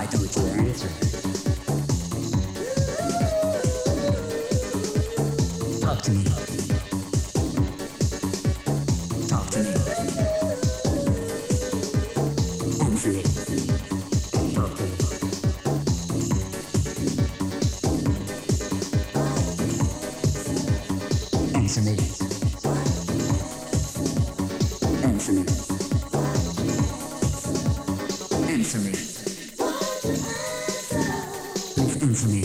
don't you answer. Talk to me. Talk to me. Answer me. Talk to me. Answer me. Answer me. Answer me. Please answer me.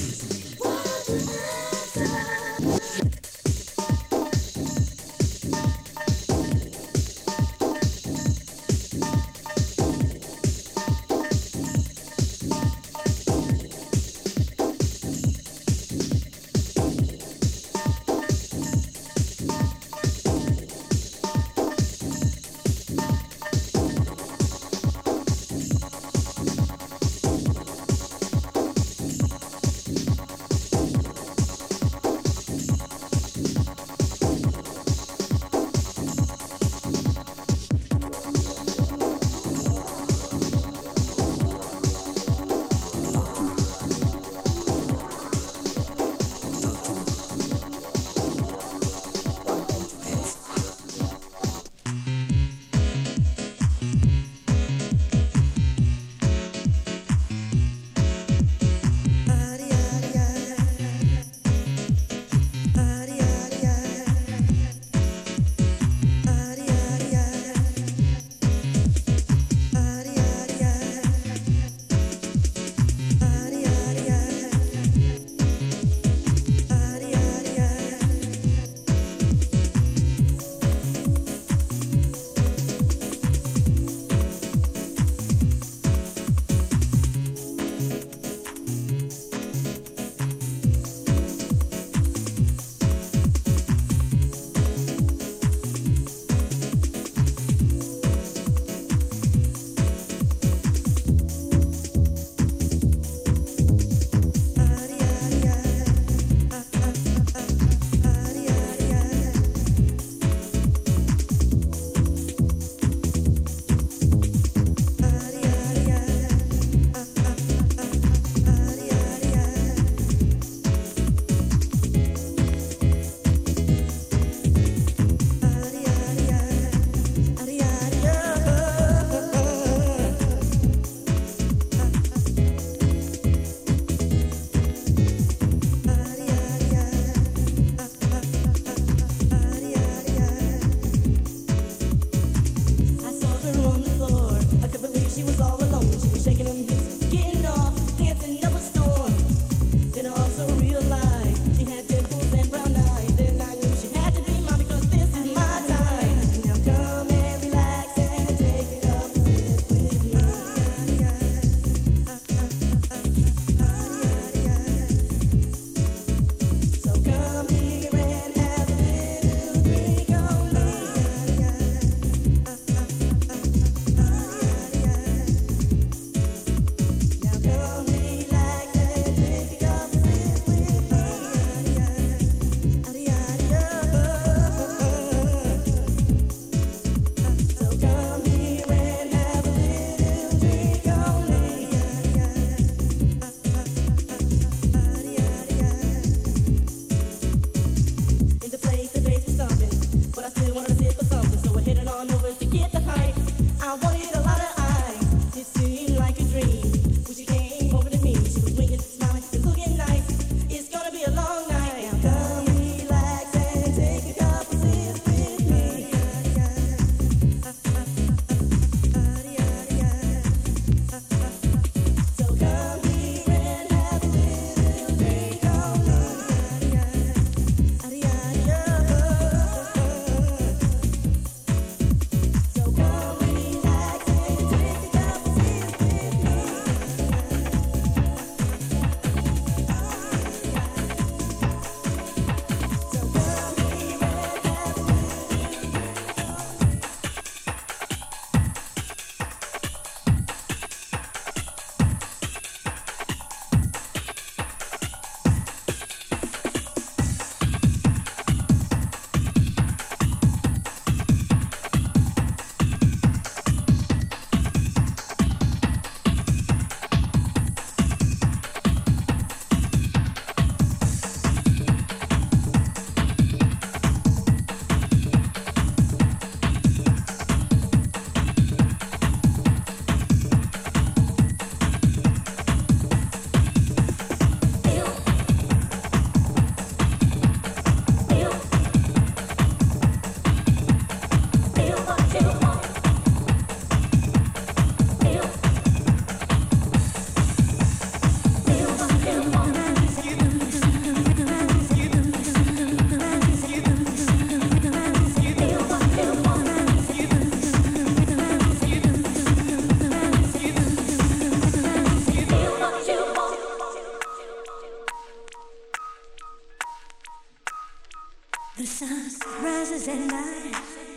Relax.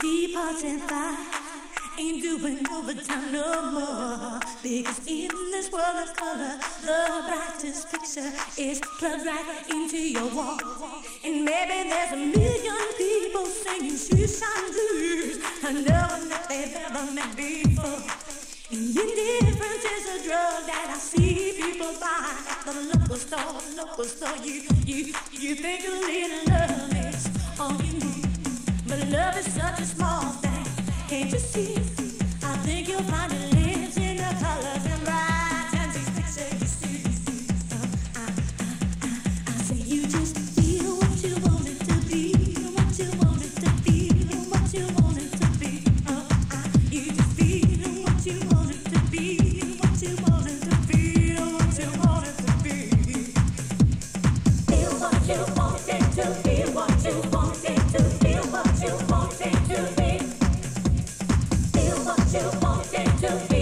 teapots and fire. Ain't doing overtime no more. Because in this world of color, the brightest picture is plugged right into your wall. And maybe there's a million people singing shoeshine blues, and no one that they've ever met before. And indifference is a drug that I see people buy at the local store. You think a little love is all you need, but love is such a small thing. Can't you see? I think you'll find it lives in the colors and bright and these pictures you see. I say you just feel what you want it to be, what you want it to be, what you want it to be. You just feel what you want it to be, what you want it to be, what you want it to be. Feel what you want it to be, what you want it to feel, what you want it to be. What you want it to be.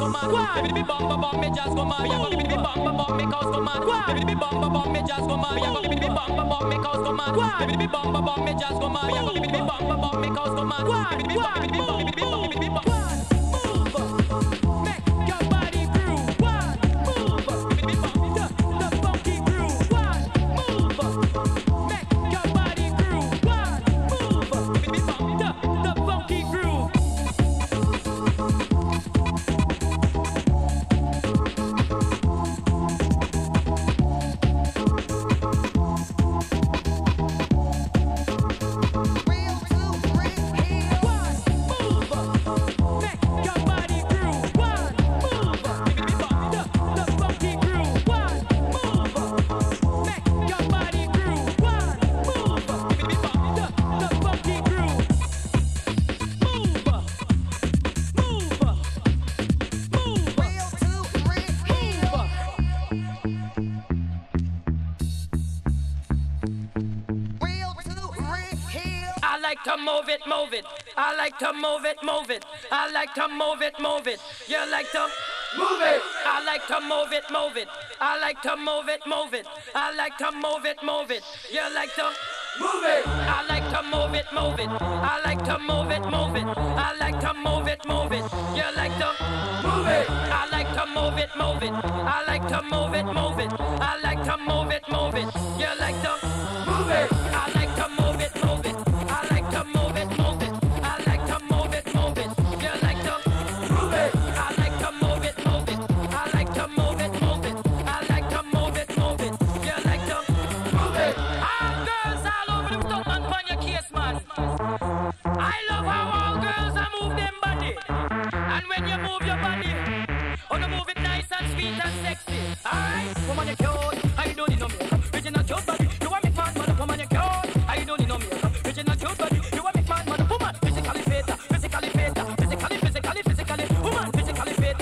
go mad. Baby, be bum bum bum, me just go mad. Baby, be bum bum bum, make us go mad. Baby, be bum bum bum, me just go mad. Baby, be bum bum bum, make us go mad. Baby, be bum bum bum, me just go mad. Baby, be bum bum bum, make us go mad. Baby, be bum bum bum. Move it. I like to move it, move it. I like to move it, move it. You like to move it. I like to move it, move it. I like to move it, move it. I like to move it, move it. You like to move it. I like to move it, move it. I like to move it, move it. I like to move it, move it. You like to move it. I like to move it, move it. I like to move it, move it. I like to move it, move it. You like to move it. I like to move it, move it. I like to move it, move it. I like to move it, move it. You like to move it. I like to move it, move it. I like to move it, move it. I like to move it, move it. You like to move it. All girls all over them stuff and on your case, man. I love how all girls are move them body. And when you move your body, oh, you move it nice and sweet and sexy. Alright, woman, you cute. I don't need no makeup. Original cute body. You want me man, man, woman, you cute. I don't need no makeup. Original cute body. You want me man, man, woman. Physically fit, physically fit, physically. Woman, physically fit,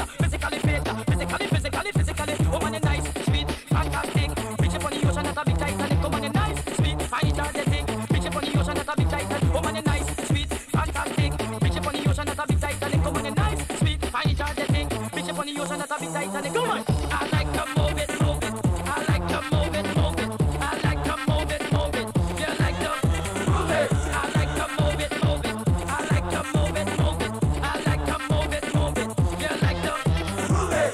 physically. Woman, you nice, sweet, fantastic. Bitch up on the ocean, that's a big Titanic. Woman, you nice, sweet, fine, energetic. Bitch up on the ocean, that's a big Titanic. Woman, you nice, sweet, fantastic. Bitch up on the ocean, that's a big Titanic. Woman, you nice, sweet, fine, energetic. Bitch up on the ocean, that's a big Titanic. Come on, I like to move it, move it. I like to move it, move it. I like to move it, move it. You like to move it. I like to move it, move it. I like to move it, move it. I like to move it, move it. You like to move it.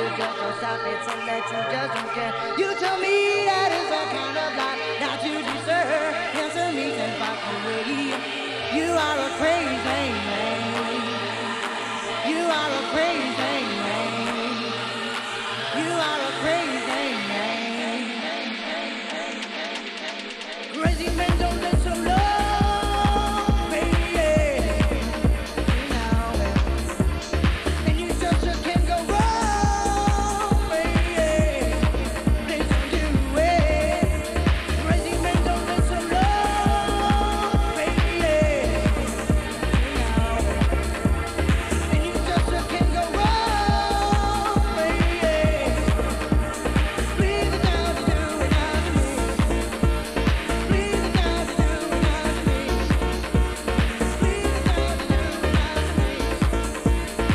just don't stop it, so that you just don't care. You tell me that is the kind of life that you deserve. Answer me and fuck away. You are a crazy man. You are a crazy man. You are a crazy man. Crazy men don't live so long, baby. And you just can't go wrong, baby. Please don't do it. Crazy men don't live so long, baby. And you just can't go wrong, baby. Please don't do it out to me. Please don't do it out to me. Please don't do it out to me.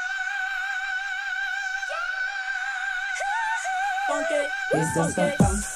It's just a funk.